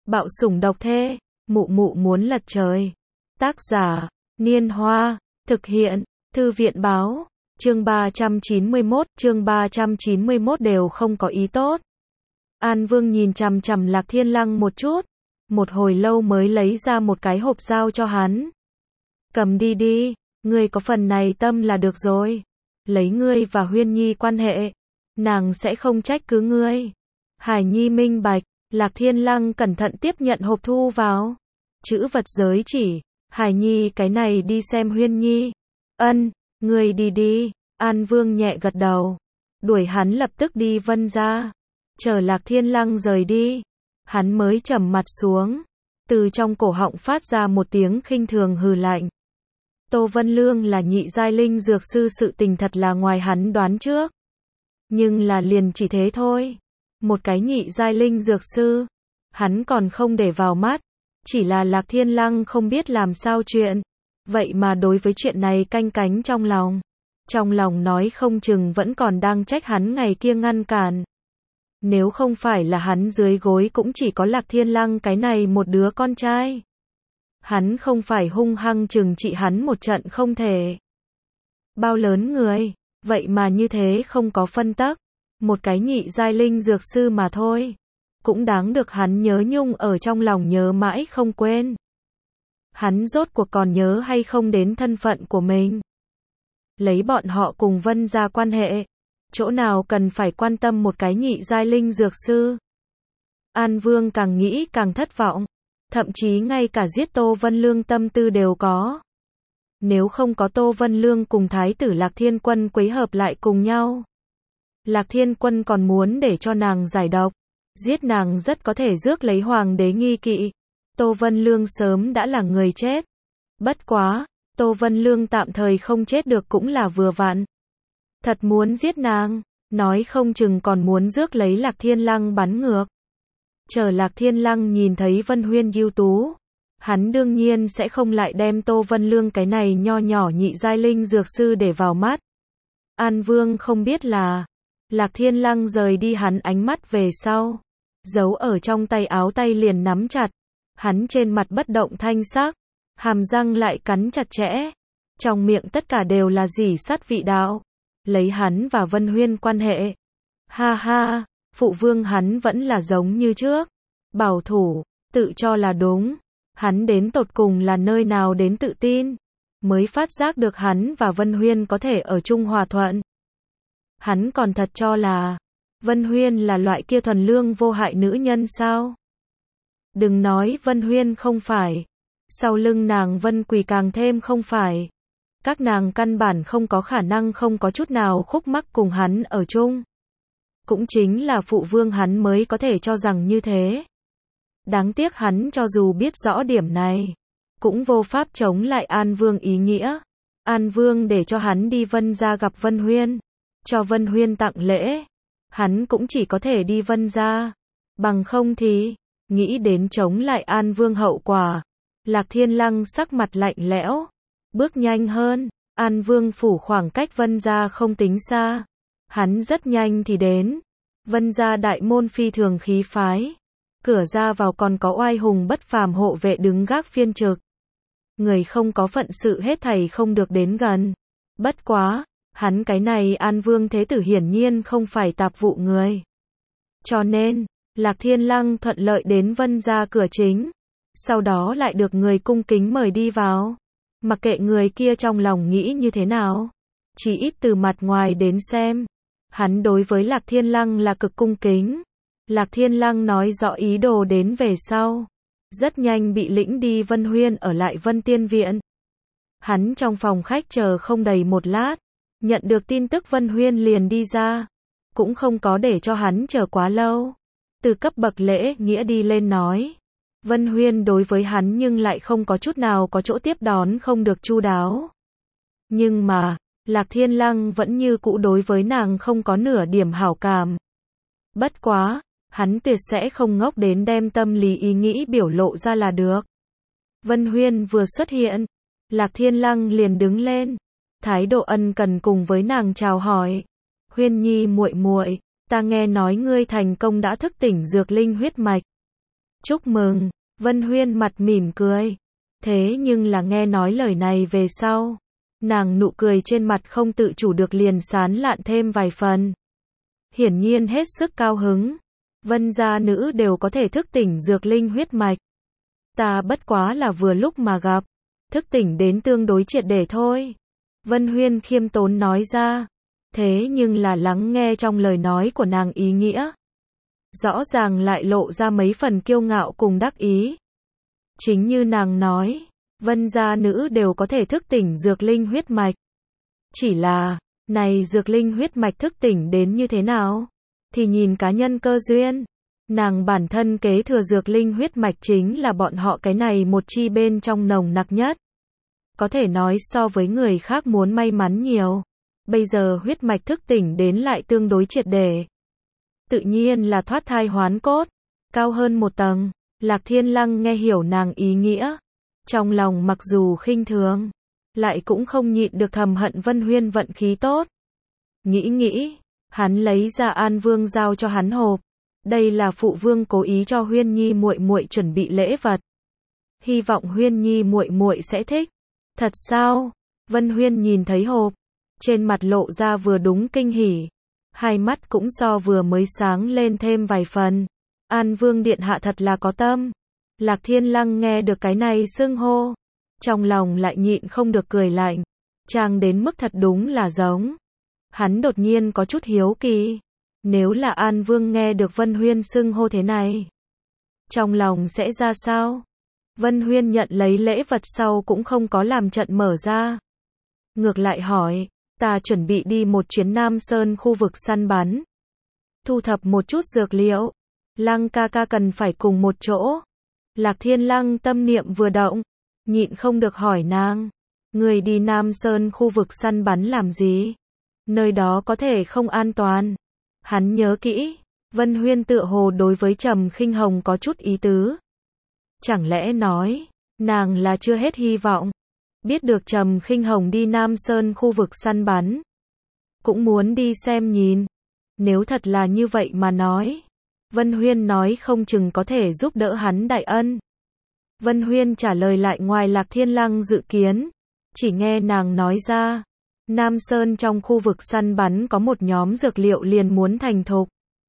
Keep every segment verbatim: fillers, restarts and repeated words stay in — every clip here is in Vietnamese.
Bạo sủng độc thê, mụ mụ muốn lật trời. Tác giả, Niên Hoa, thực hiện, Thư viện báo, chương ba trăm chín mươi mốt, chương ba trăm chín mươi mốt đều không có ý tốt. An Vương nhìn chằm chằm Lạc Thiên Lăng một chút, một hồi lâu mới lấy ra một cái hộp giao cho hắn. Cầm đi đi, ngươi có phần này tâm là được rồi. Lấy ngươi và Huyên Nhi quan hệ, nàng sẽ không trách cứ ngươi. Hải Nhi minh bạch. Lạc Thiên Lăng cẩn thận tiếp nhận hộp thu vào. Chữ vật giới chỉ, Hải Nhi cái này đi xem Huyên Nhi. Ân, ngươi đi đi. An Vương nhẹ gật đầu. Đuổi hắn lập tức đi Vân gia. Chờ Lạc Thiên Lăng rời đi, hắn mới trầm mặt xuống. Từ trong cổ họng phát ra một tiếng khinh thường hừ lạnh. Tô Vân Lương là nhị giai linh dược sư, sự tình thật là ngoài hắn đoán trước. Nhưng là liền chỉ thế thôi. Một cái nhị giai linh dược sư, hắn còn không để vào mắt. Chỉ là Lạc Thiên Lăng không biết làm sao chuyện. Vậy mà đối với chuyện này canh cánh trong lòng. Trong lòng nói không chừng vẫn còn đang trách hắn ngày kia ngăn cản. Nếu không phải là hắn dưới gối cũng chỉ có Lạc Thiên Lăng cái này một đứa con trai. Hắn không phải hung hăng trừng trị hắn một trận không thể. Bao lớn người, vậy mà như thế không có phân tắc. Một cái nhị giai linh dược sư mà thôi. Cũng đáng được hắn nhớ nhung ở trong lòng nhớ mãi không quên. Hắn rốt cuộc còn nhớ hay không đến thân phận của mình. Lấy bọn họ cùng Vân gia quan hệ. Chỗ nào cần phải quan tâm một cái nhị giai linh dược sư. An Vương càng nghĩ càng thất vọng. Thậm chí ngay cả giết Tô Vân Lương tâm tư đều có. Nếu không có Tô Vân Lương cùng Thái tử Lạc Thiên Quân quấy hợp lại cùng nhau. Lạc Thiên Quân còn muốn để cho nàng giải độc. Giết nàng rất có thể rước lấy hoàng đế nghi kỵ. Tô Vân Lương sớm đã là người chết. Bất quá, Tô Vân Lương tạm thời không chết được cũng là vừa vặn. Thật muốn giết nàng, nói không chừng còn muốn rước lấy Lạc Thiên Lăng bắn ngược. Chờ Lạc Thiên Lăng nhìn thấy Vân Huyên ưu tú, hắn đương nhiên sẽ không lại đem Tô Vân Lương cái này nho nhỏ nhị giai linh dược sư để vào mắt. An Vương không biết là, Lạc Thiên Lăng rời đi hắn ánh mắt về sau, giấu ở trong tay áo tay liền nắm chặt, hắn trên mặt bất động thanh sắc, hàm răng lại cắn chặt chẽ, trong miệng tất cả đều là dỉ sắt vị đạo, lấy hắn và Vân Huyên quan hệ. Ha ha, phụ vương hắn vẫn là giống như trước, bảo thủ, tự cho là đúng, hắn đến tột cùng là nơi nào đến tự tin, mới phát giác được hắn và Vân Huyên có thể ở chung hòa thuận. Hắn còn thật cho là Vân Huyên là loại kia thuần lương vô hại nữ nhân sao? Đừng nói Vân Huyên không phải, sau lưng nàng Vân Quỳ càng thêm không phải. Các nàng căn bản không có khả năng không có chút nào khúc mắc cùng hắn ở chung. Cũng chính là phụ vương hắn mới có thể cho rằng như thế. Đáng tiếc hắn cho dù biết rõ điểm này, cũng vô pháp chống lại An Vương ý nghĩa. An Vương để cho hắn đi Vân gia gặp Vân Huyên, cho Vân Huyên tặng lễ, hắn cũng chỉ có thể đi Vân gia, bằng không thì, nghĩ đến chống lại An Vương hậu quả. Lạc Thiên Lăng sắc mặt lạnh lẽo, bước nhanh hơn. An Vương phủ khoảng cách Vân gia không tính xa, hắn rất nhanh thì đến. Vân gia đại môn phi thường khí phái, cửa ra vào còn có oai hùng bất phàm hộ vệ đứng gác phiên trực. Người không có phận sự hết thảy không được đến gần. Bất quá, hắn cái này An Vương thế tử hiển nhiên không phải tạp vụ người. Cho nên, Lạc Thiên Lăng thuận lợi đến Vân gia cửa chính, sau đó lại được người cung kính mời đi vào. Mặc kệ người kia trong lòng nghĩ như thế nào, chỉ ít từ mặt ngoài đến xem, hắn đối với Lạc Thiên Lăng là cực cung kính. Lạc Thiên Lăng nói rõ ý đồ đến về sau, rất nhanh bị lĩnh đi Vân Huyên ở lại Vân Tiên Viện. Hắn trong phòng khách chờ không đầy một lát, nhận được tin tức Vân Huyên liền đi ra, cũng không có để cho hắn chờ quá lâu. Từ cấp bậc lễ nghĩa đi lên nói, Vân Huyên đối với hắn nhưng lại không có chút nào có chỗ tiếp đón không được chu đáo. Nhưng mà, Lạc Thiên Lăng vẫn như cũ đối với nàng không có nửa điểm hảo cảm. Bất quá, hắn tuyệt sẽ không ngốc đến đem tâm lý ý nghĩ biểu lộ ra là được. Vân Huyên vừa xuất hiện, Lạc Thiên Lăng liền đứng lên, thái độ ân cần cùng với nàng chào hỏi. Huyên Nhi muội muội, ta nghe nói ngươi thành công đã thức tỉnh dược linh huyết mạch. Chúc mừng, Vân Huyên mặt mỉm cười. Thế nhưng là nghe nói lời này về sau, nàng nụ cười trên mặt không tự chủ được liền sán lạn thêm vài phần. Hiển nhiên hết sức cao hứng. Vân gia nữ đều có thể thức tỉnh dược linh huyết mạch. Ta bất quá là vừa lúc mà gặp, thức tỉnh đến tương đối triệt để thôi. Vân Huyên khiêm tốn nói ra. Thế nhưng là lắng nghe trong lời nói của nàng ý nghĩa, rõ ràng lại lộ ra mấy phần kiêu ngạo cùng đắc ý. Chính như nàng nói, Vân gia nữ đều có thể thức tỉnh dược linh huyết mạch. Chỉ là, này dược linh huyết mạch thức tỉnh đến như thế nào? Thì nhìn cá nhân cơ duyên. Nàng bản thân kế thừa dược linh huyết mạch chính là bọn họ cái này một chi bên trong nồng nặc nhất. Có thể nói so với người khác muốn may mắn nhiều. Bây giờ huyết mạch thức tỉnh đến lại tương đối triệt để. Tự nhiên là thoát thai hoán cốt, cao hơn một tầng. Lạc Thiên Lăng nghe hiểu nàng ý nghĩa, trong lòng mặc dù khinh thường, lại cũng không nhịn được thầm hận Vân Huyên vận khí tốt. Nghĩ nghĩ, hắn lấy ra An Vương giao cho hắn hộp. Đây là phụ vương cố ý cho Huyên Nhi muội muội chuẩn bị lễ vật. Hy vọng Huyên Nhi muội muội sẽ thích. Thật sao? Vân Huyên nhìn thấy hộp, trên mặt lộ ra vừa đúng kinh hỉ, hai mắt cũng so vừa mới sáng lên thêm vài phần. An Vương điện hạ thật là có tâm. Lạc Thiên Lăng nghe được cái này xưng hô, trong lòng lại nhịn không được cười lạnh. Chàng đến mức thật đúng là giống. Hắn đột nhiên có chút hiếu kỳ. Nếu là An Vương nghe được Vân Huyên xưng hô thế này, trong lòng sẽ ra sao? Vân Huyên nhận lấy lễ vật sau cũng không có làm trận mở ra. Ngược lại hỏi, ta chuẩn bị đi một chuyến Nam Sơn khu vực săn bắn, thu thập một chút dược liệu. Lăng ca ca cần phải cùng một chỗ. Lạc Thiên Lăng tâm niệm vừa động, nhịn không được hỏi nàng, người đi Nam Sơn khu vực săn bắn làm gì? Nơi đó có thể không an toàn. Hắn nhớ kỹ, Vân Huyên tựa hồ đối với Trầm Khinh Hồng có chút ý tứ. Chẳng lẽ nói, nàng là chưa hết hy vọng, biết được Trầm Khinh Hồng đi Nam Sơn khu vực săn bắn, cũng muốn đi xem nhìn. Nếu thật là như vậy mà nói, Vân Huyên nói không chừng có thể giúp đỡ hắn đại ân. Vân Huyên trả lời lại ngoài Lạc Thiên Lăng dự kiến, chỉ nghe nàng nói ra, Nam Sơn trong khu vực săn bắn có một nhóm dược liệu liền muốn thành thục.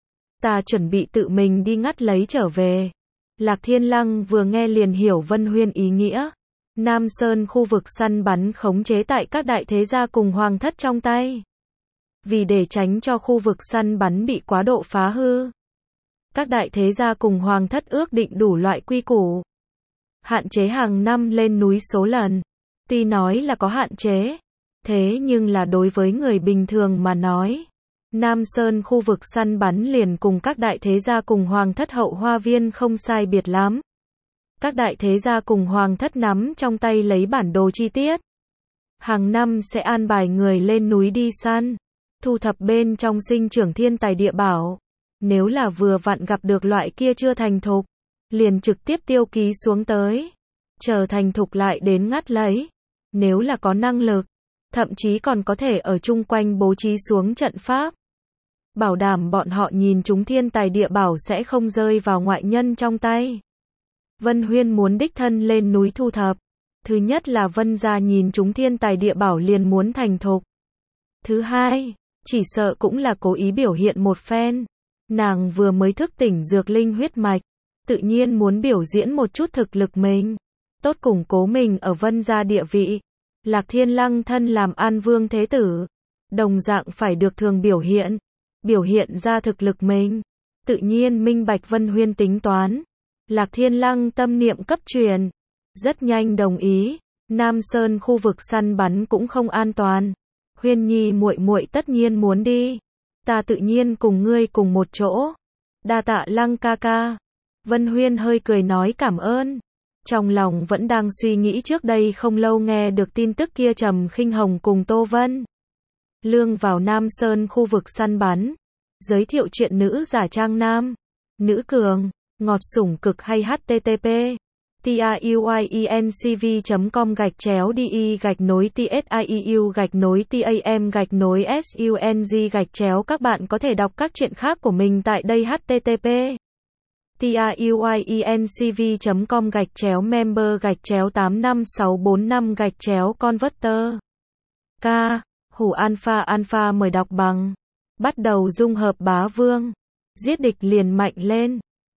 Ta chuẩn bị tự mình đi ngắt lấy trở về. Lạc Thiên Lăng vừa nghe liền hiểu Vân Huyên ý nghĩa. Nam Sơn khu vực săn bắn khống chế tại các đại thế gia cùng hoàng thất trong tay. Vì để tránh cho khu vực săn bắn bị quá độ phá hư, các đại thế gia cùng hoàng thất ước định đủ loại quy củ, hạn chế hàng năm lên núi số lần. Tuy nói là có hạn chế, thế nhưng là đối với người bình thường mà nói, Nam Sơn khu vực săn bắn liền cùng các đại thế gia cùng hoàng thất hậu hoa viên không sai biệt lắm. Các đại thế gia cùng hoàng thất nắm trong tay lấy bản đồ chi tiết. Hàng năm sẽ an bài người lên núi đi săn, thu thập bên trong sinh trưởng thiên tài địa bảo. Nếu là vừa vặn gặp được loại kia chưa thành thục, liền trực tiếp tiêu ký xuống tới, chờ thành thục lại đến ngắt lấy. Nếu là có năng lực, thậm chí còn có thể ở chung quanh bố trí xuống trận pháp, bảo đảm bọn họ nhìn chúng thiên tài địa bảo sẽ không rơi vào ngoại nhân trong tay. Vân Huyên muốn đích thân lên núi thu thập. Thứ nhất là Vân gia nhìn chúng thiên tài địa bảo liền muốn thành thục. Thứ hai, chỉ sợ cũng là cố ý biểu hiện một phen. Nàng vừa mới thức tỉnh dược linh huyết mạch, tự nhiên muốn biểu diễn một chút thực lực mình, tốt củng cố mình ở Vân gia địa vị. Lạc Thiên Lăng thân làm An Vương thế tử, đồng dạng phải được thường biểu hiện, biểu hiện ra thực lực mình. Tự nhiên minh bạch Vân Huyên tính toán. Lạc Thiên Lăng tâm niệm cấp truyền, rất nhanh đồng ý. Nam Sơn khu vực săn bắn cũng không an toàn. Huyên Nhi muội muội tất nhiên muốn đi, ta tự nhiên cùng ngươi cùng một chỗ. Đa tạ Lăng ca ca. Vân Huyên hơi cười nói cảm ơn. Trong lòng vẫn đang suy nghĩ trước đây không lâu nghe được tin tức kia Trầm Khinh Hồng cùng Tô Vân Lương vào Nam Sơn khu vực săn bắn. Giới thiệu chuyện nữ giả trang nam, nữ cường, ngọt sủng cực hay http tiuyencv chấm com gạch chéo de gạch nối tsiu gạch nối tam gạch nối sung gạch chéo. Các bạn có thể đọc các chuyện khác của mình tại đây. Http tiuyuincv chấm com gạch chéo member gạch chéo tám năm sáu bốn năm gạch chéo converter. K. Hủ alpha alpha mời đọc bằng. Bắt đầu dung hợp bá vương. Giết địch liền mạnh lên.